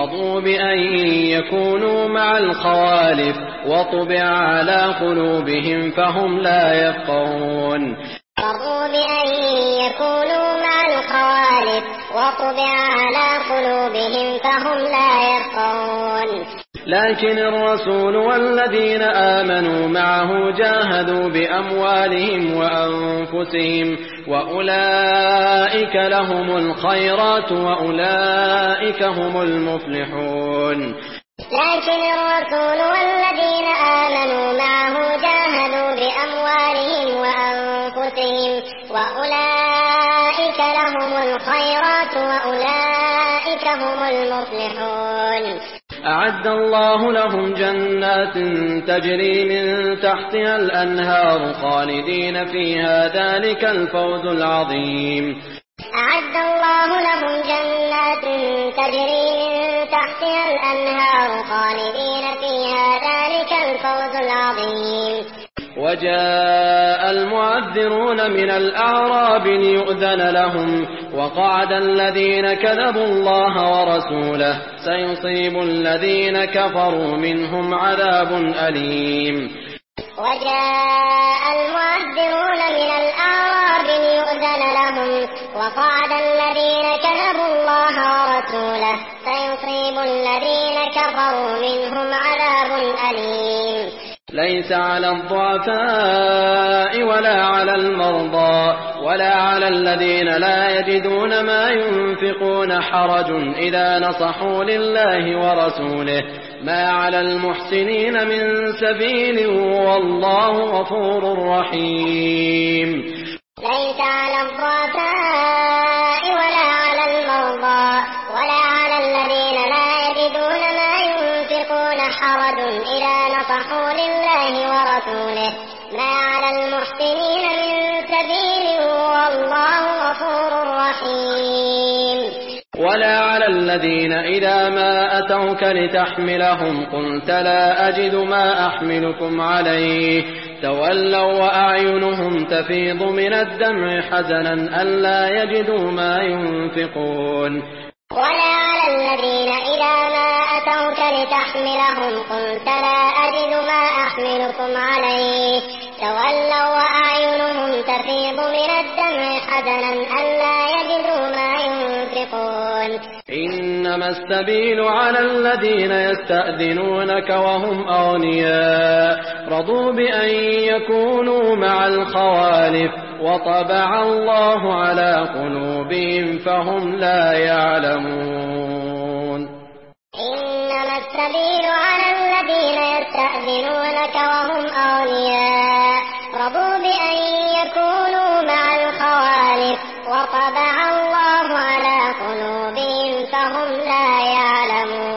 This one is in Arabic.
رضوا بأن يكونوا مع الخوالف وطبع على قلوبهم فهم لا يفقهون. رضوا بأن يكونوا مع الخوالف وطبع على قلوبهم فهم لا يفقهون. لكن الرسول والذين آمنوا معه جاهدوا بأموالهم وأنفسهم وأولئك لهم الخيرات وأولئك هم المفلحون. لكن الرسول والذين آمنوا معه جاهدوا بأموالهم وأنفسهم وأولئك لهم الخيرات وأولئك هم المفلحون. أعد الله لهم جنات تجري من تحتها الأنهار خالدين فيها ذلك الفوز العظيم. أعد الله لهم جنات تجري من تحتها الأنهار خالدين فيها ذلك الفوز العظيم. وجاء المعذرون من الأعراب ليؤذن لهم وقعد الذين كذبوا الله ورسوله سيصيب الذين كفروا منهم عذاب أليم. وجاء المعذرون من الأعراب ليؤذن لهم وقعد الذين كذبوا الله ورسوله سيصيب الذين كفروا منهم عذاب أليم. ليس على الضعفاء ولا على المرضى ولا على الذين لا يجدون ما ينفقون حرج إذا نصحوا لله ورسوله ما على المحسنين من سبيل والله غفور رحيم. ليس على الضعفاء ولا على المرضى ولا على الذين لا يجدون ما ينفقون حرج إذا نصحوا لله ورسوله ما على المحسنين من سبيل والله غفور رحيم. ولا على الذين إذا ما أتوك لتحملهم قلت لا أجد ما أحملكم عليه تولوا وأعينهم تفيض من الدمع حزنا ألا يجدوا ما ينفقون. ولا على الذين إذا ما أتوك لتحملهم قلت لا أجد ما أحملكم عليه تولوا وأعينهم تفيض من الدمع حزنا ألا يجدوا ما ينفقون. إنما السبيل على الذين يستأذنونك وهم أغنياء رضوا بأن يكونوا مع الخوالف وطبع الله على قلوبهم فهم لا يعلمون. إنما السبيل على الذين يستأذنونك وهم أغنياء رضوا بأن يكونوا مع الخوالف وطبع الله على قلوبهم فهم لا يعلمون.